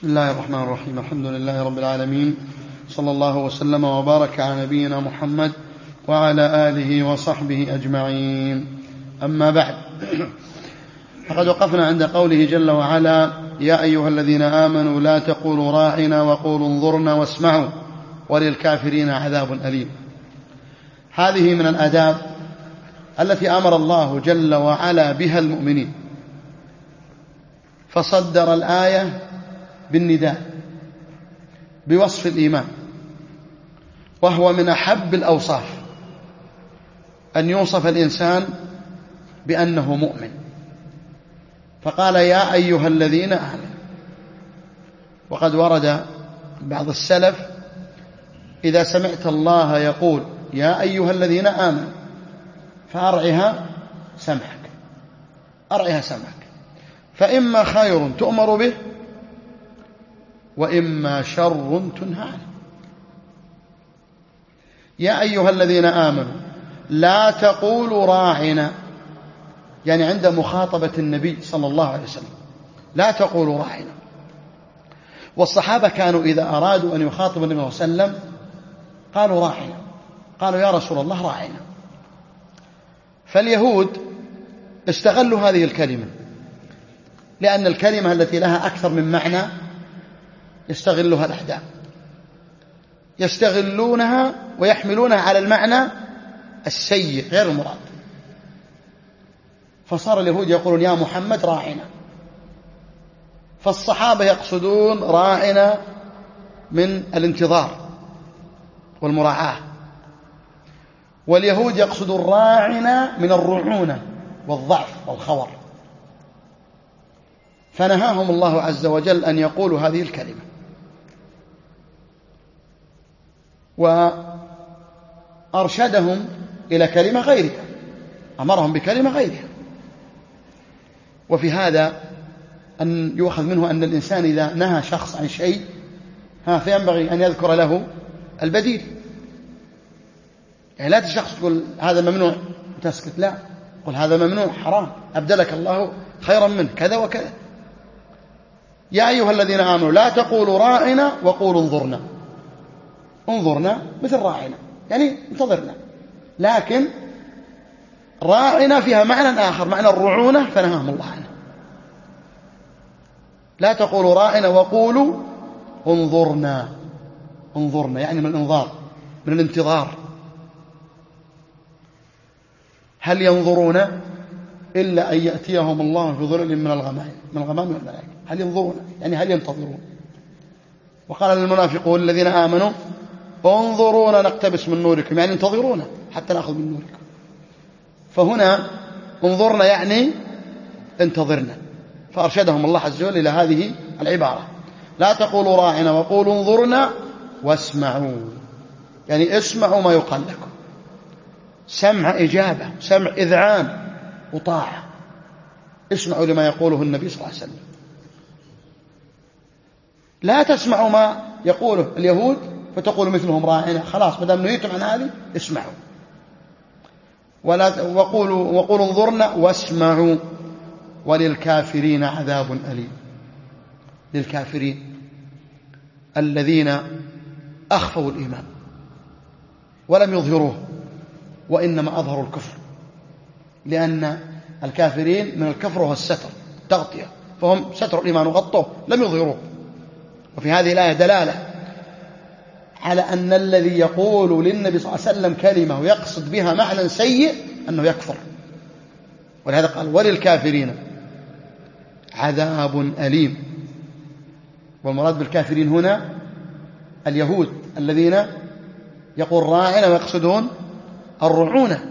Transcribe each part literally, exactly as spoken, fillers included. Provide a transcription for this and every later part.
بسم الله الرحمن الرحيم. الحمد لله رب العالمين، صلى الله وسلم وبارك على نبينا محمد وعلى آله وصحبه أجمعين. أما بعد، فقد وقفنا عند قوله جل وعلا: يا أيها الذين آمنوا لا تقولوا راعنا وقولوا انظرنا واسمعوا وللكافرين عذاب أليم. هذه من الآداب التي أمر الله جل وعلا بها المؤمنين، فصدر الآية بالنداء بوصف الإيمان، وهو من أحب الأوصاف أن يوصف الإنسان بأنه مؤمن، فقال: يا أيها الذين آمنوا. وقد ورد بعض السلف: إذا سمعت الله يقول يا أيها الذين آمنوا فأرعها سمعك، أرعها سمعك، فإما خير تؤمر به وإما شر تنهى عنه. يا أيها الذين آمنوا لا تقولوا راعنا، يعني عند مخاطبة النبي صلى الله عليه وسلم لا تقولوا راعنا. والصحابة كانوا إذا أرادوا أن يخاطبوا النبي صلى الله عليه وسلم قالوا راعنا، قالوا يا رسول الله راعنا. فاليهود استغلوا هذه الكلمة، لأن الكلمة التي لها أكثر من معنى يستغلها الأحداث، يستغلونها ويحملونها على المعنى السيء غير المراد. فصار اليهود يقولون يا محمد راعنا، فالصحابة يقصدون راعنا من الانتظار والمراعاة، واليهود يقصدون راعنا من الرعونة والضعف والخور. فنهاهم الله عز وجل أن يقولوا هذه الكلمة، وأرشدهم إلى كلمة غيرها، أمرهم بكلمة غيرها. وفي هذا أن يؤخذ منه أن الإنسان إذا نهى شخص عن شيء ها فينبغي أن يذكر له البديل. يعني لا تشخص تقول هذا ممنوع وتسكت، لا، قل هذا ممنوع حرام، أبدلك الله خيرا منه كذا وكذا. يا أيها الذين آمنوا لا تقولوا راعنا وقولوا انظرنا. انظرنا مثل راعنا، يعني انتظرنا، لكن راعنا فيها معنى آخر، معنى الرعونة، فنهاهم الله عنه. لا تقولوا راعنا وقولوا انظرنا. انظرنا يعني من الانظار، من الانتظار. هل ينظرون إلا أن يأتيهم الله في ظلل من الغمام من الغمام والملائكة. هل ينظرون يعني هل ينتظرون. وقال للمنافقون الذين آمنوا انظرونا نقتبس من نوركم، يعني انتظرونا حتى نأخذ من نوركم. فهنا انظرنا يعني انتظرنا، فأرشدهم الله عز وجل إلى هذه العبارة: لا تقولوا راعنا وقولوا انظرنا واسمعوا، يعني اسمعوا ما يقال لكم. سمع إجابة، سمع إذعان وطاعة. اسمعوا لما يقوله النبي صلى الله عليه وسلم، لا تسمعوا ما يقوله اليهود فتقولوا مثلهم راعنا. خلاص ما دام نهيتم عن هذه اسمعوا. ولا وقولوا وقولوا انظرنا واسمعوا وللكافرين عذاب أليم. للكافرين الذين أخفوا الإيمان ولم يظهروه، وإنما أظهروا الكفر، لأن الكافرين من الكفر هو الستر، التغطية، فهم ستروا الإيمان وغطوه لم يظهروه. وفي هذه الآية دلالة على أن الذي يقول للنبي صلى الله عليه وسلم كلمة ويقصد بها معنى سيء أنه يكفر. ولهذا قال وللكافرين عذاب أليم. والمراد بالكافرين هنا اليهود الذين يقول راعنا ويقصدون الرعونة،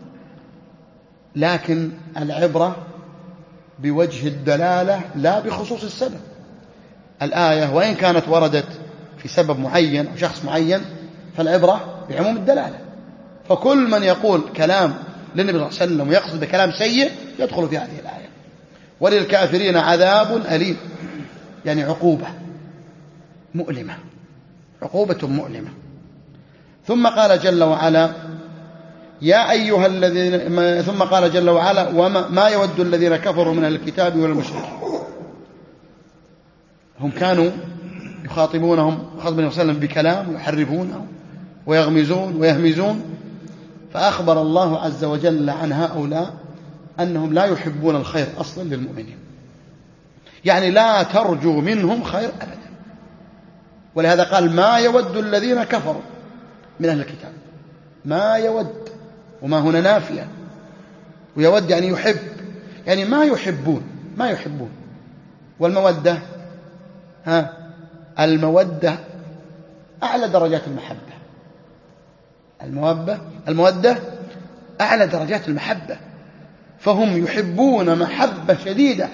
لكن العبرة بوجه الدلالة لا بخصوص السبب. الآية وإن كانت وردت في سبب معين أو شخص معين، فالعبرة بعموم الدلالة. فكل من يقول كلام للنبي صلى الله عليه وسلم ويقصد بكلام سيء يدخل في هذه الآية. وللكافرين عذاب أليم، يعني عقوبة مؤلمة، عقوبة مؤلمة. ثم قال جل وعلا: يا أيها الذين ثم قال جل وعلا: وما ما يود الذين كفروا من الكتاب والمشركين. هم كانوا يخاطبونهم خاطب النبي صلى الله عليه وسلم بكلام ويحرفونه ويغمزون ويهمزون، فأخبر الله عز وجل عن هؤلاء أنهم لا يحبون الخير أصلا للمؤمنين، يعني لا ترجو منهم خير أبدا. ولهذا قال ما يود الذين كفروا من أهل الكتاب، ما يود، وما هنا نافية، ويود يعني يحب، يعني ما يحبون ما يحبون. والمودة ها المودة أعلى درجات المحبة، المودة المودة أعلى درجات المحبة، فهم يحبون محبة شديدة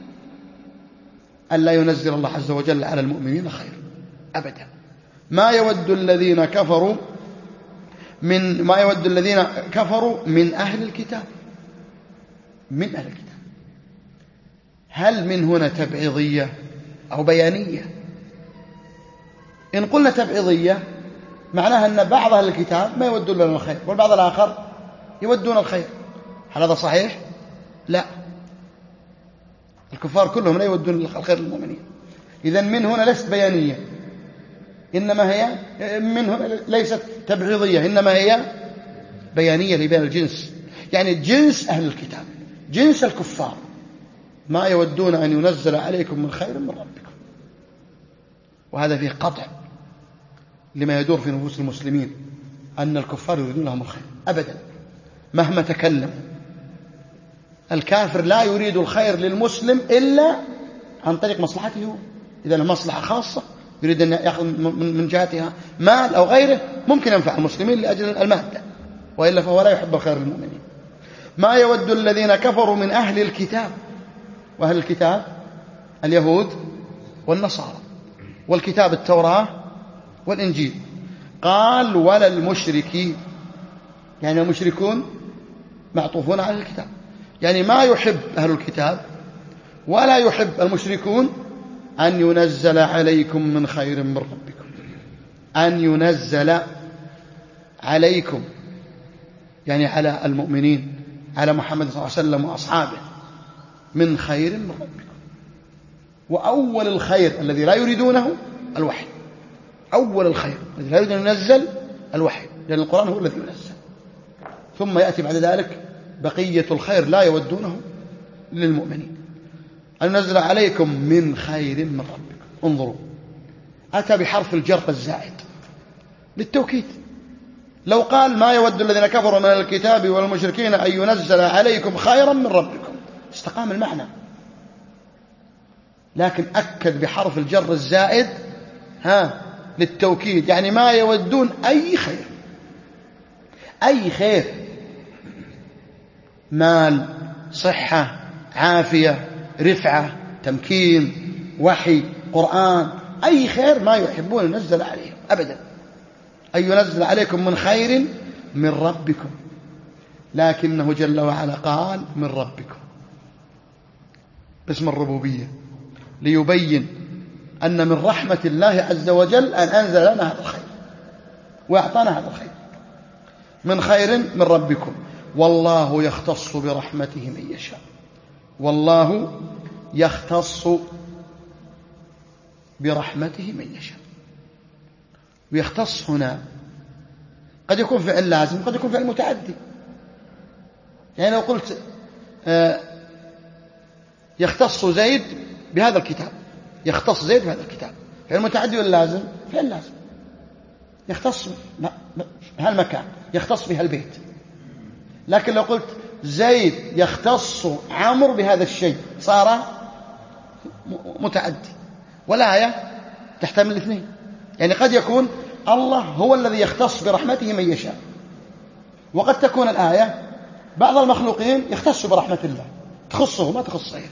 ألا ينزل الله عز وجل على المؤمنين خير أبدا. ما يود الذين كفروا من ما يود الذين كفروا من أهل الكتاب، من أهل الكتاب. هل من هنا تبعيضية أو بيانية؟ إن قلنا تبعيضية معناها أن بعض أهل الكتاب ما يودون لنا الخير والبعض الآخر يودون الخير. هل هذا صحيح؟ لا، الكفار كلهم لا يودون الخير للمؤمنين. إذن من هنا ليست بيانية، إنما هي من هنا ليست تبعيضية، إنما هي بيانية لبيان الجنس، يعني جنس أهل الكتاب، جنس الكفار ما يودون أن ينزل عليكم من خير من ربكم. وهذا فيه قطع لما يدور في نفوس المسلمين أن الكفار يريدون لهم الخير أبدا مهما تكلم. الكافر لا يريد الخير للمسلم إلا عن طريق مصلحته هو. إذا له مصلحة خاصة يريد أن يأخذ من جهتها مال أو غيره ممكن ينفع المسلمين لأجل المادة، وإلا فهو لا يحب الخير للمؤمنين. ما يود الذين كفروا من أهل الكتاب، وأهل الكتاب اليهود والنصارى، والكتاب التوراة والإنجيل. قال ولا المشركين، يعني المشركون معطوفون على الكتاب، يعني ما يحب أهل الكتاب ولا يحب المشركون أن ينزل عليكم من خير من ربكم، أن ينزل عليكم يعني على المؤمنين، على محمد صلى الله عليه وسلم وأصحابه، من خير من ربكم. وأول الخير الذي لا يريدونه الوحي، أول الخير الذي لا يريد أن ينزل الوحي، لأن القرآن هو الذي ينزل، ثم يأتي بعد ذلك بقية الخير لا يودونه للمؤمنين. أن نزل عليكم من خير من ربكم. انظروا، أتى بحرف الجر الزائد للتوكيد. لو قال ما يود الذين كفروا من الكتاب والمشركين أن ينزل عليكم خيرا من ربكم استقام المعنى، لكن أكد بحرف الجر الزائد ها للتوكيد، يعني ما يودون أي خير، أي خير، مال، صحة، عافية، رفعة، تمكين، وحي، قرآن، أي خير ما يحبون ينزل عليهم أبدا، أن ينزل عليكم من خير من ربكم، لكنه جل وعلا قال من ربكم باسم الربوبية ليبين أن من رحمة الله عز وجل أن أنزل لنا هذا الخير وأعطانا هذا الخير. من خير من ربكم والله يختص برحمته من يشاء، والله يختص برحمته من يشاء. ويختص هنا قد يكون فعل لازم، قد يكون فعل متعدي. يعني لو قلت يختص زيد بهذا الكتاب، يختص زيد بهذا الكتاب، فعل متعدي ولا لازم؟ فعل لازم. يختص بهالمكان، يختص بهالبيت. لكن لو قلت زيد يختص عمرو بهذا الشيء صار متعدي. والآية تحتمل الاثنين، يعني قد يكون الله هو الذي يختص برحمته من يشاء، وقد تكون الآية بعض المخلوقين يختص برحمة الله تخصه ما تخص غيره،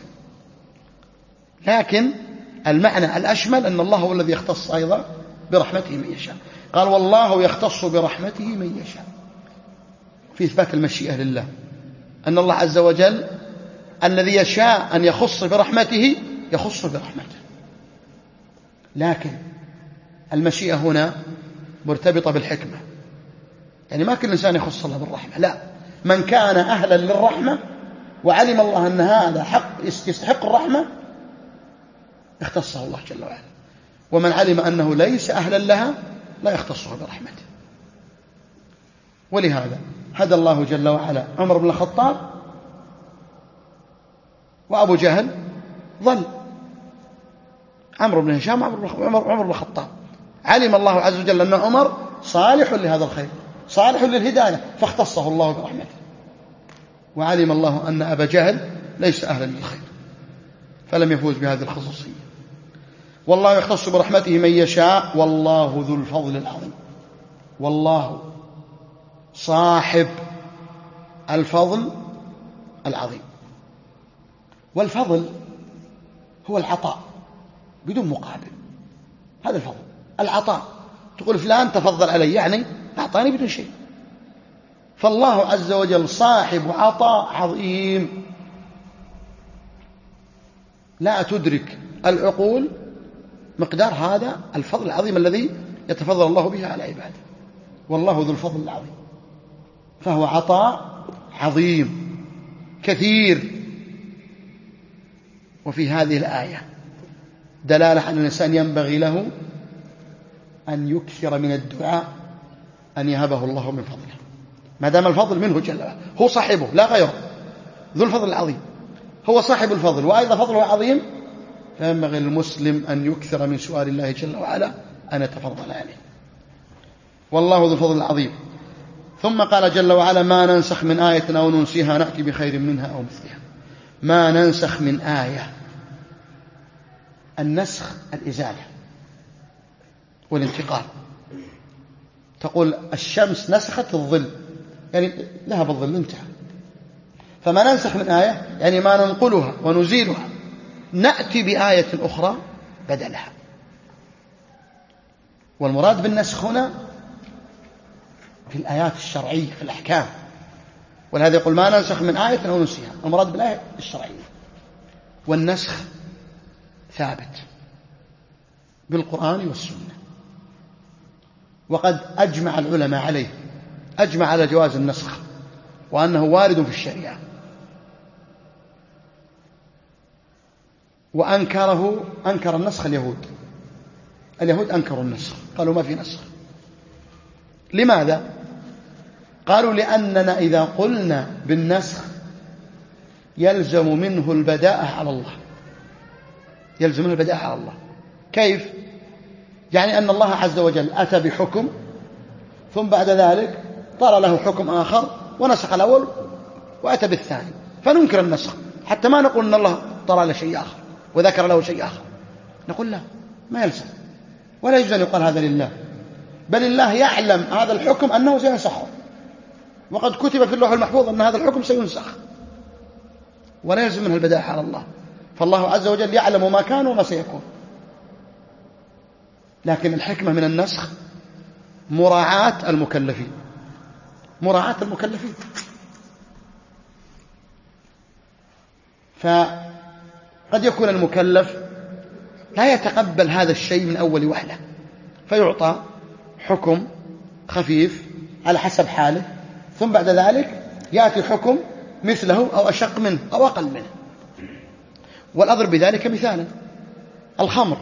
لكن المعنى الأشمل أن الله هو الذي يختص أيضا برحمته من يشاء. قال والله يختص برحمته من يشاء، في إثبات المشيئة لله، أن الله عز وجل الذي يشاء أن يخص برحمته يخص برحمته، لكن المشيئة هنا مرتبطة بالحكمة، يعني ما كل إنسان يخص الله بالرحمة، لا، من كان أهلا للرحمة وعلم الله أن هذا حق يستحق الرحمة اختصه الله جل وعلا، ومن علم أنه ليس أهلا لها لا يختصه برحمته. ولهذا هدى الله جل وعلا عمر بن الخطاب، وأبو جهل ضل. عمرو بن هشام عمر بن الخطاب، علم الله عز وجل أن عمر صالح لهذا الخير، صالح للهداية، فاختصه الله برحمته. وعلم الله أن أبا جهل ليس أهلا للخير، فلم يفوز بهذه الخصوصية. والله يختص برحمته من يشاء، والله ذو الفضل العظيم. والله صاحب الفضل العظيم. والفضل هو العطاء بدون مقابل، هذا الفضل، العطاء. تقول فلان تفضل علي، يعني أعطاني بدون شيء. فالله عز وجل صاحب عطاء عظيم لا تدرك العقول مقدار هذا الفضل العظيم الذي يتفضل الله به على عباده. والله ذو الفضل العظيم، فهو عطاء عظيم كثير. وفي هذه الآية دلالة أن الإنسان ينبغي له أن يكثر من الدعاء أن يهبه الله من فضله، ما دام الفضل منه جل وعلا، هو صاحبه لا غيره، ذو الفضل العظيم، هو صاحب الفضل وأيضا فضله عظيم. فينبغي المسلم أن يكثر من سؤال الله جل وعلا أن يتفضل عليه. والله ذو الفضل العظيم. ثم قال جل وعلا: ما ننسخ من آية أو ننسيها نأتي بخير منها أو مثلها. ما ننسخ من آية، النسخ الإزالة والانتقال. تقول الشمس نسخت الظل، يعني ذهب الظل انتهى. فما ننسخ من آية يعني ما ننقلها ونزيلها، نأتي بآية أخرى بدلها. والمراد بالنسخ هنا في الآيات الشرعية في الأحكام، ولهذا يقول ما ننسخ من آية أو ننسيها، المراد بالآية الشرعية. والنسخ ثابت بالقرآن والسنة، وقد أجمع العلماء عليه، أجمع على جواز النسخ وأنه وارد في الشريعة. وأنكره أنكر النسخ اليهود اليهود أنكروا النسخ، قالوا ما في نسخ. لماذا؟ قالوا لأننا إذا قلنا بالنسخ يلزم منه البداءة على الله، يلزم منه البداءة على الله. كيف؟ يعني أن الله عز وجل أتى بحكم ثم بعد ذلك طار له حكم آخر ونسخ الأول وأتى بالثاني، فننكر النسخ حتى ما نقول أن الله طار له شيء آخر وذكر له شيء آخر، نقول لا، ما يلزم، ولا يجوز أن يقال هذا لله، بل الله يعلم هذا الحكم أنه سينسخه، وقد كتب في اللوح المحفوظ أن هذا الحكم سينسخ، ولا يلزم منه البداءة على الله. فالله عز وجل يعلم ما كان وما سيكون. لكن الحكمة من النسخ مراعاة المكلفين، مراعاة المكلفين. فقد يكون المكلف لا يتقبل هذا الشيء من أول وهلة، فيعطى حكم خفيف على حسب حاله، ثم بعد ذلك يأتي حكم مثله أو أشق منه أو أقل منه. والأضرب بذلك مثالا: الخمر،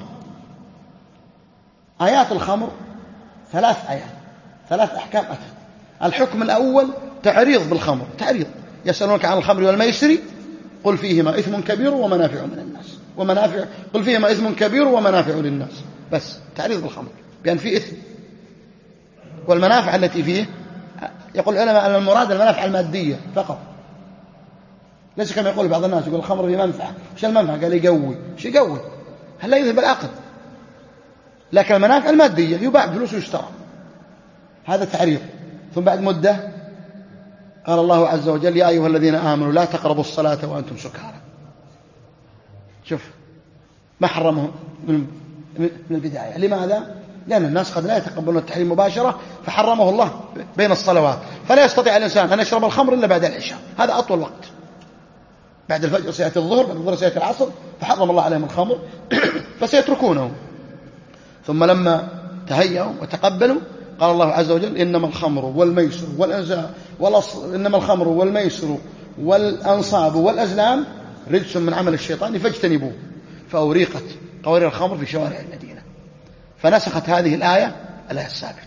آيات الخمر ثلاث آيات، ثلاث أحكام أتت. الحكم الأول تعريض بالخمر، تعريض: يسألونك عن الخمر والميسر قل فيهما إثم كبير ومنافع من الناس، ومنافع قل فيهما إثم كبير ومنافع للناس، بس تعريض بالخمر بأن فيه إثم، والمنافع التي فيه يقول العلماء أن المراد المنافع المادية فقط، ليس كما يقول بعض الناس يقول الخمر فيه منفعة. وش المنفعة؟ قال يقوي. وش يقوي؟ هل لا يذهب العقل؟ لكن المنافع المادية يباع بفلوس ويشترى، هذا تعريض. ثم بعد مدة قال الله عز وجل: يا أيها الذين آمنوا لا تقربوا الصلاة وأنتم سكارى. شوف ما حرمه من البداية. لماذا؟ لأن الناس قد لا يتقبلون التحريم مباشرة، فحرمه الله بين الصلوات، فلا يستطيع الإنسان أن يشرب الخمر إلا بعد العشاء، هذا أطول وقت. بعد الفجر سيأتي الظهر، بعد الظهر سيأتي العصر، فحرم الله عليهم الخمر فسيتركونه. ثم لما تهيأوا وتقبلوا قال الله عز وجل: إنما الخمر والميسر والأنزاب والأص... إنما الخمر والميسر والأنصاب والأزلام رجس من عمل الشيطان فاجتنبوه. فأوريقت قوارير الخمر في شوارع المدينة، فنسخت هذه الآية الآية السابقة.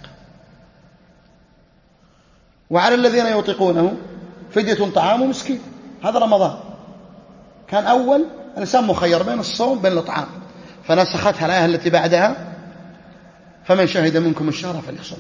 وعلى الذين يطيقونه فدية طعام مسكين، هذا رمضان كان أول الإنسان مخير بين الصوم بين الإطعام، فنسختها الآية التي بعدها فمن شهد منكم الشهر فليصم.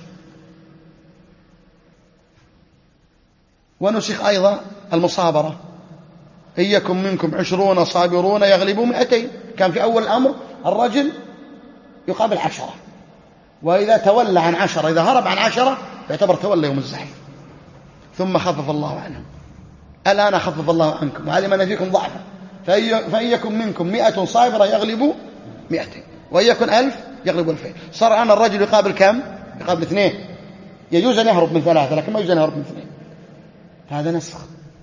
ونسخ أيضا المصابرة، إن يكن منكم عشرون صابرون يغلبوا مئتين، كان في أول الأمر الرجل يقابل عشرة، وإذا تولى عن عشرة إذا هرب عن عشرة يعتبر تولى يوم الزحف، ثم خفف الله عنهم. الآن خفف الله عنكم وعلم أن فيكم ضعفا، فإن يكن منكم مئة صابرة يغلبوا مئتين، وإن يكن ألف يغلبوا ألفين. صار الآن الرجل يقابل كم؟ يقابل اثنين، يجوز أن يهرب من ثلاثة لكن ما يجوز أن يهرب من اثنين، هذا نسخ.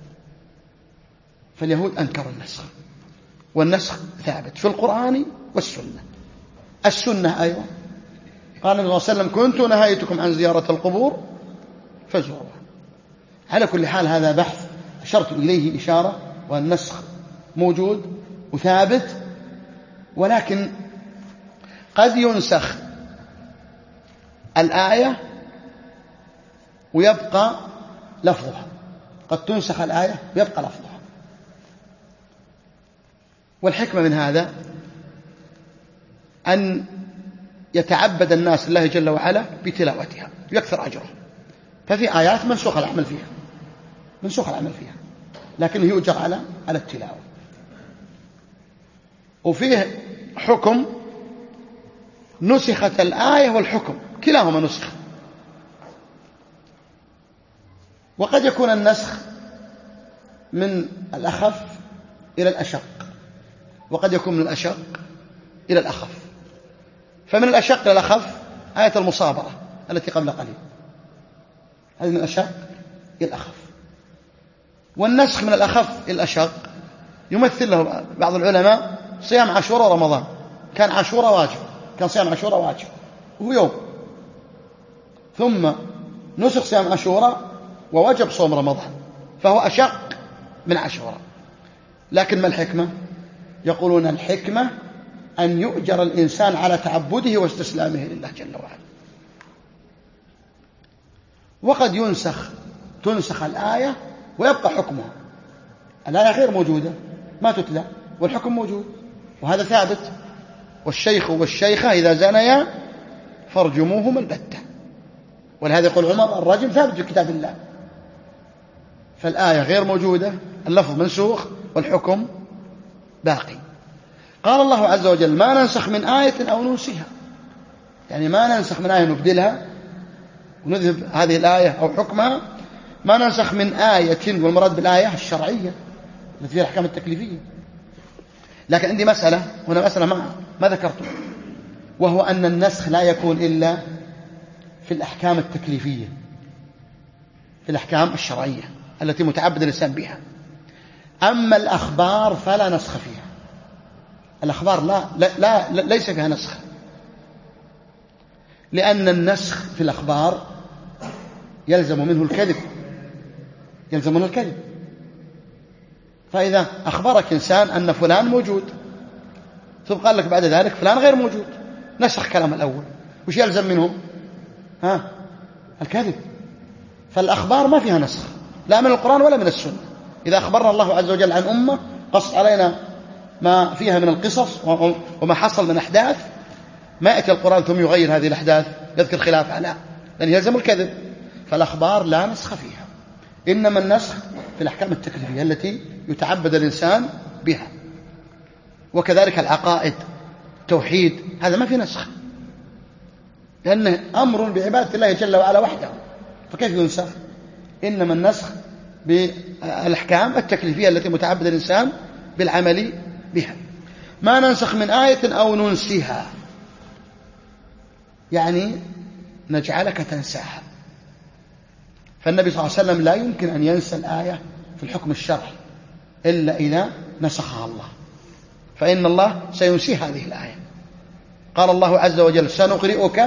فاليهود أنكروا النسخ، والنسخ ثابت في القرآن والسنة. السنة أيضا قال النبي صلى الله عليه وسلم كنت نهايتكم عن زيارة القبور فزوروها. على كل حال هذا بحث أشرت إليه إشارة، والنسخ موجود وثابت، ولكن قد ينسخ الآية ويبقى لفظها، قد تنسخ الآية ويبقى لفظها. والحكمة من هذا أن يتعبد الناس لله جل وعلا بتلاوتها ويكثر أجرهم. ففي آيات منسوخ العمل فيها منسوخ العمل فيها لكن يؤجر على على التلاوة. وفيه حكم نسخت الآية والحكم كلاهما نسخ. وقد يكون النسخ من الأخف إلى الأشق، وقد يكون من الأشق إلى الأخف. فمن الأشق إلى الأخف آية المصابرة التي قبل قليل، هذه من الأشق إلى الأخف. والنسخ من الأخف إلى الأشق يمثل له بعض العلماء صيام عاشوراء ورمضان. كان عاشوراء واجب، كان صيام عاشوراء واجب وهو يوم، ثم نسخ صيام عاشوراء ووجب صوم رمضان، فهو أشق من عاشوراء. لكن ما الحكمة؟ يقولون الحكمة أن يؤجر الإنسان على تعبده واستسلامه لله جل وعلا. وقد ينسخ تنسخ الآية ويبقى حكمها، الآية غير موجودة ما تتلى والحكم موجود، وهذا ثابت. والشيخ والشيخة إذا زنيا فارجموهما البتة، ولهذا يقول عمر الرجم ثابت في كتاب الله. فالآية غير موجودة، اللفظ منسوخ والحكم باقي. قال الله عز وجل ما ننسخ من آية أو ننسها، يعني ما ننسخ من آية نبدلها ونذهب هذه الآية أو حكمها، ما ننسخ من آية، والمراد بالآية الشرعية التي فيها الأحكام التكليفية. لكن عندي مسألة هنا، مسألة ما, ما ذكرته، وهو أن النسخ لا يكون إلا في الأحكام التكليفية، في الأحكام الشرعية التي متعبد الإنسان بها. أما الأخبار فلا نسخ فيها، الأخبار لا, لا, لا, لا ليس فيها نسخ، لأن النسخ في الأخبار يلزم منه الكذب، يلزم منه الكذب. فإذا أخبرك إنسان أن فلان موجود ثم قال لك بعد ذلك فلان غير موجود، نسخ كلام الأول، وش يلزم منهم؟ ها؟ الكذب. فالأخبار ما فيها نسخ لا من القرآن ولا من السنة. إذا أخبرنا الله عز وجل عن أمة قص علينا ما فيها من القصص وما حصل من أحداث، ما يأتي القرآن ثم يغير هذه الأحداث يذكر خلافها، لا، لأن يلزم الكذب. فالأخبار لا نسخ فيها، إنما النسخ في الأحكام التكليفية التي يتعبد الإنسان بها. وكذلك العقائد، توحيد، هذا ما في نسخ، لأنه أمر بعبادة الله جل وعلا وحده، فكيف ينسخ؟ إنما النسخ بالأحكام التكليفية التي متعبد الإنسان بالعمل بها. ما ننسخ من آية أو ننسها، يعني نجعلك تنساها. فالنبي صلى الله عليه وسلم لا يمكن أن ينسى الآية في الحكم الشرعي إلا إذا نسخها الله، فإن الله سينسي هذه الآية. قال الله عز وجل سنقرئك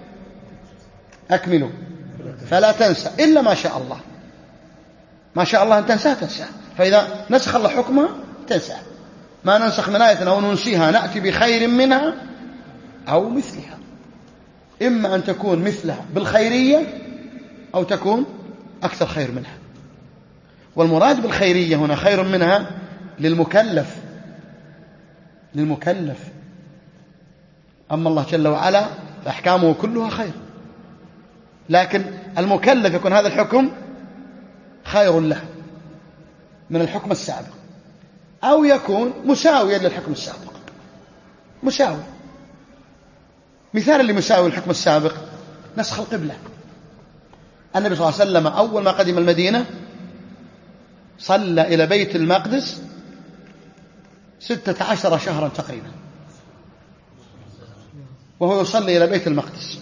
أكمله فلا تنسى إلا ما شاء الله، ما شاء الله أن تنساه تنساه، فإذا نسخ الله حكمه تنساه، ما ننسخ من آية أو ننسيها نأتي بخير منها أو مثلها، إما أن تكون مثلها بالخيرية أو تكون أكثر خير منها. والمراد بالخيرية هنا خير منها للمكلف للمكلف أما الله جل وعلا فأحكامه كلها خير، لكن المكلف يكون هذا الحكم خير له من الحكم السابق، أو يكون مساويا للحكم السابق. مساوي. مثال اللي مساوي الحكم السابق نسخ القبلة. النبي صلى الله عليه وسلم أول ما قدم المدينة صلى إلى بيت المقدس ستة عشر شهرا تقريبا وهو يصلي إلى بيت المقدس،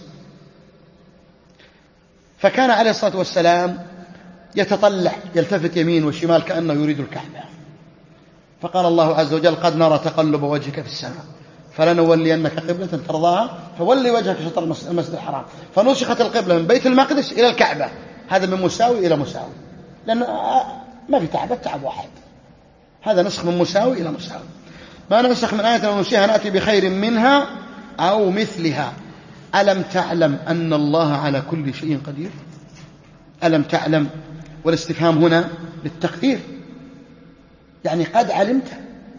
فكان عليه الصلاة والسلام يتطلع يلتفت يمين وشمال كأنه يريد الكعبة، فقال الله عز وجل قد نرى تقلب وجهك في السماء فلنولينك قبلة ترضاها فولي وجهك شطر المسجد الحرام، فنسخت القبلة من بيت المقدس إلى الكعبة. هذا من مساوي إلى مساوي، لأن ما في تعب، التعب واحد. هذا نسخ من مساوي إلى مساوي. ما ننسخ من آية وننسيها نأتي بخير منها أو مثلها. ألم تعلم أن الله على كل شيء قدير؟ ألم تعلم، والاستفهام هنا للتقدير، يعني قد علمت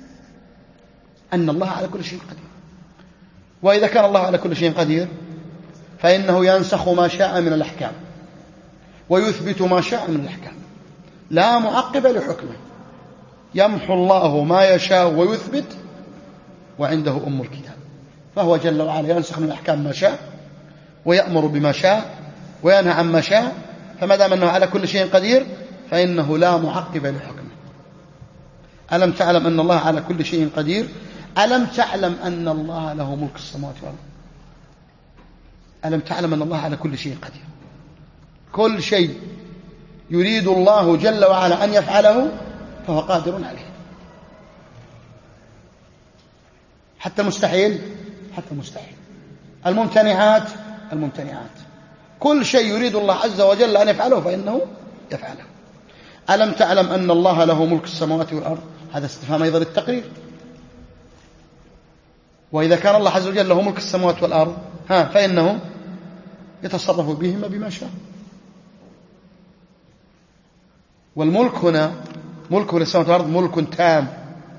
أن الله على كل شيء قدير. وإذا كان الله على كل شيء قدير فإنه ينسخ ما شاء من الأحكام ويثبت ما شاء من الأحكام، لا معقب لحكمه. يمحو الله ما يشاء ويثبت وعنده أم الكتاب. فهو جل وعلا ينسخ من الأحكام ما شاء ويأمر بما شاء وينهى عن ما شاء، فما دام أنه على كل شيء قدير فإنه لا معقب لحكمه. ألم تعلم أن الله على كل شيء قدير؟ ألم تعلم أن الله له ملك السماوات والأرض؟ ألم تعلم أن الله على كل شيء قدير؟ كل شيء يريد الله جل وعلا أن يفعله فهو قادر عليه، حتى المستحيل حتى المستحيل، الممتنعات الممتنعات، كل شيء يريد الله عز وجل أن يفعله فإنه يفعله. ألم تعلم أن الله له ملك السماوات والأرض؟ هذا استفهام أيضا للتقرير. وإذا كان الله عز وجل له ملك السماوات والأرض ها فإنه يتصرف بهما بما شاء. والملك هنا ملك للسماوات والأرض ملك تام،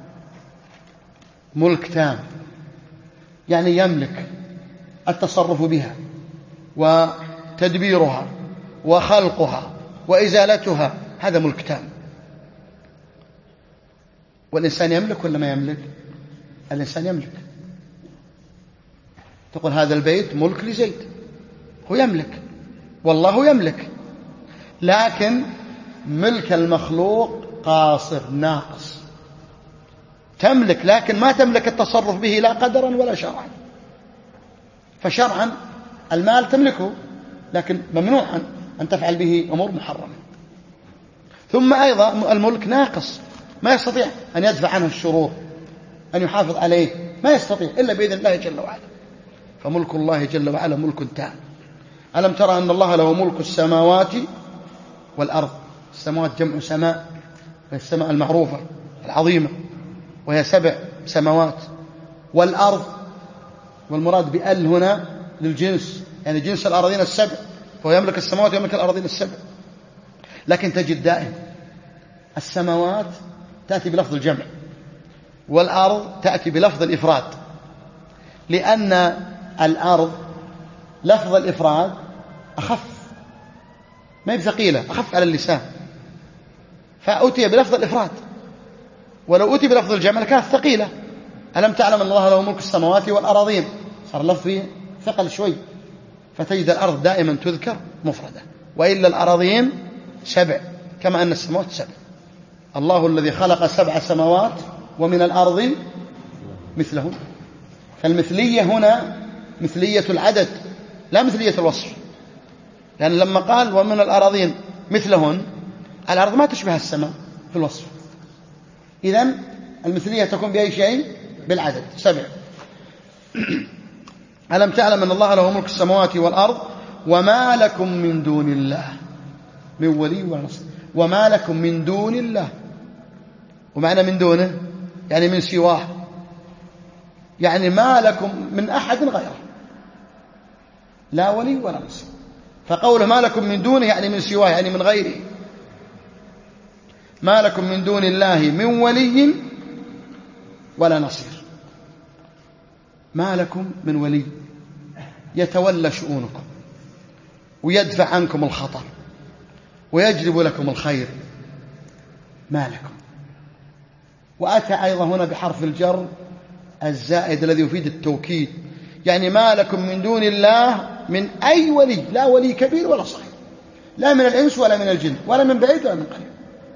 ملك تام يعني يملك التصرف بها وتدبيرها وخلقها وإزالتها، هذا ملك تام. والإنسان يملك ولا ما يملك؟ الإنسان يملك. تقول هذا البيت ملك لزيد، هو يملك، والله يملك، لكن ملك المخلوق قاصر ناقص. تملك لكن ما تملك التصرف به لا قدرا ولا شرعا. فشرعا المال تملكه لكن ممنوع أن تفعل به أمور محرمة. ثم أيضا الملك ناقص، ما يستطيع أن يدفع عنه الشرور، أن يحافظ عليه، ما يستطيع إلا بإذن الله جل وعلا. فملك الله جل وعلا ملك تام. ألم ترى أن الله له ملك السماوات والأرض؟ السماوات جمع سماء، وهي السماء المعروفة العظيمة وهي سبع سماوات، والأرض والمراد بأل هنا للجنس، يعني جنس الأراضين السبع، فهو يملك السماوات ويملك الأراضين السبع. لكن تجد دائما السماوات تأتي بلفظ الجمع والأرض تأتي بلفظ الإفراد، لأن الأرض لفظ الإفراد أخف، ما هي ثقيلة، أخف على اللسان، فأتي بلفظ الإفراد. ولو أتي بلفظ الجمع كانت ثقيلة. ألم تعلم أن الله له ملك السماوات والأراضين؟ صار اللفظ فيه ثقل شوي، فتجد الأرض دائما تذكر مفردة، وإلا الأراضين سبع كما أن السماوات سبع. الله الذي خلق سبع سماوات ومن الأرض مثلهن. فالمثلية هنا مثلية العدد لا مثلية الوصف، لأن يعني لما قال ومن الأراضين مثلهن، الأرض ما تشبه السماء في الوصف، إذن المثلية تكون بأي شيء؟ بالعدد سبع. ألم تعلم أن الله له ملك السماوات والأرض وما لكم من دون الله من ولي ولا نصير. وما لكم من دون الله، ومعنى من دونه يعني من سواه، يعني ما لكم من أحد غيره، لا ولي ولا نصير. فقوله ما لكم من دونه يعني من سواه، يعني من غيره. ما لكم من دون الله من ولي ولا نصير. ما لكم من ولي يتولى شؤونكم ويدفع عنكم الخطر ويجلب لكم الخير، ما لكم. وأتى أيضا هنا بحرف الجر الزائد الذي يفيد التوكيد، يعني ما لكم من دون الله من أي ولي، لا ولي كبير ولا صغير، لا من الإنس ولا من الجن، ولا من بعيد ولا من قريب.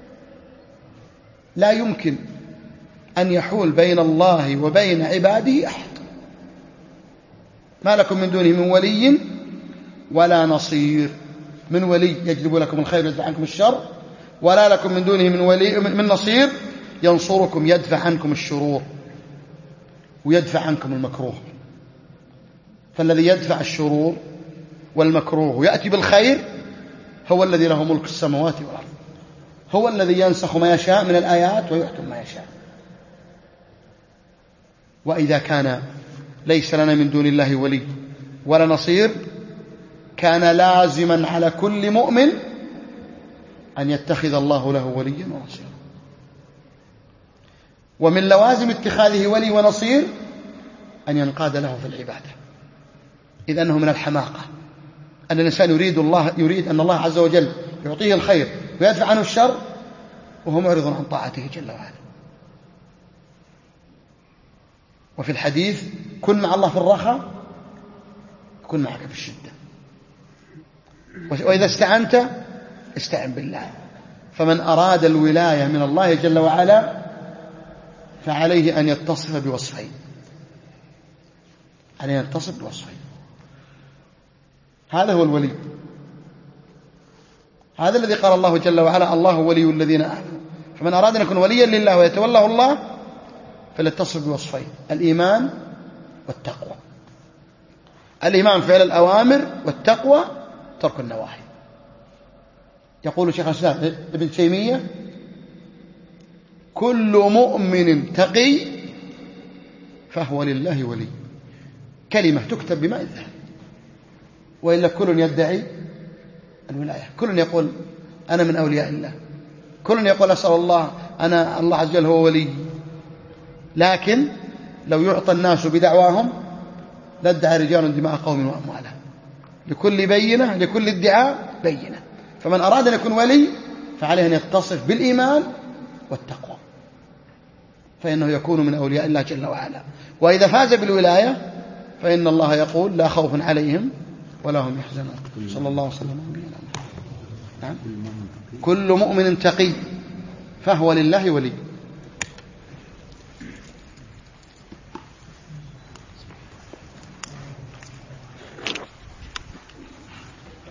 لا يمكن أن يحول بين الله وبين عباده أحد. ما لكم من دونه من ولي ولا نصير. من ولي يجلب لكم الخير ويدفع عنكم الشر، ولا لكم من دونه من ولي من نصير ينصركم يدفع عنكم الشرور ويدفع عنكم المكروه. فالذي يدفع الشرور والمكروه ويأتي بالخير هو الذي له ملك السماوات والأرض، هو الذي ينسخ ما يشاء من الآيات ويحكم ما يشاء. وإذا كان ليس لنا من دون الله ولي ولا نصير، كان لازما على كل مؤمن أن يتخذ الله له وليا ونصيرا. ومن لوازم اتخاذه ولي ونصير أن ينقاد له في العبادة، إذ أنه من الحماقة أن الإنسان يريد الله يريد أن الله عز وجل يعطيه الخير ويدفع عنه الشر وهو معرض عن طاعته جل وعلا. وفي الحديث: كن مع الله في الرخاء كن معك في الشدة، وإذا استعنت استعن بالله. فمن أراد الولاية من الله جل وعلا فعليه أن يتصف بوصفين، عليه أن يتصف بوصفين. هذا هو الولي، هذا الذي قال الله جل وعلا: الله ولي الذين آمنوا. فمن أراد أن يكون وليا لله ويتولاه الله فليتصف بوصفين: الإيمان والتقوى. الإيمان فعل الأوامر، والتقوى ترك النواهي. يقول شيخ الإسلام ابن تيمية: كل مؤمن تقي فهو لله ولي. كلمة تكتب بماء الذهب، وإلا كل يدعي الولاية، كل يقول أنا من أولياء الله، كل يقول أسأل الله أنا الله عز وجل هو ولي. لكن لو يعطى الناس بدعواهم لادعى رجال دماء قوم وأموالهم. لكل بينة لكل ادعاء بينة. فمن أراد أن يكون ولي فعليه أن يتصف بالإيمان والتقوى، فإنه يكون من أولياء الله جل وعلا. وإذا فاز بالولاية فإن الله يقول: لا خوف عليهم ولا هم يحزنون. صلى الله عليه وسلم. نعم. كل مؤمن تقي فهو لله ولي.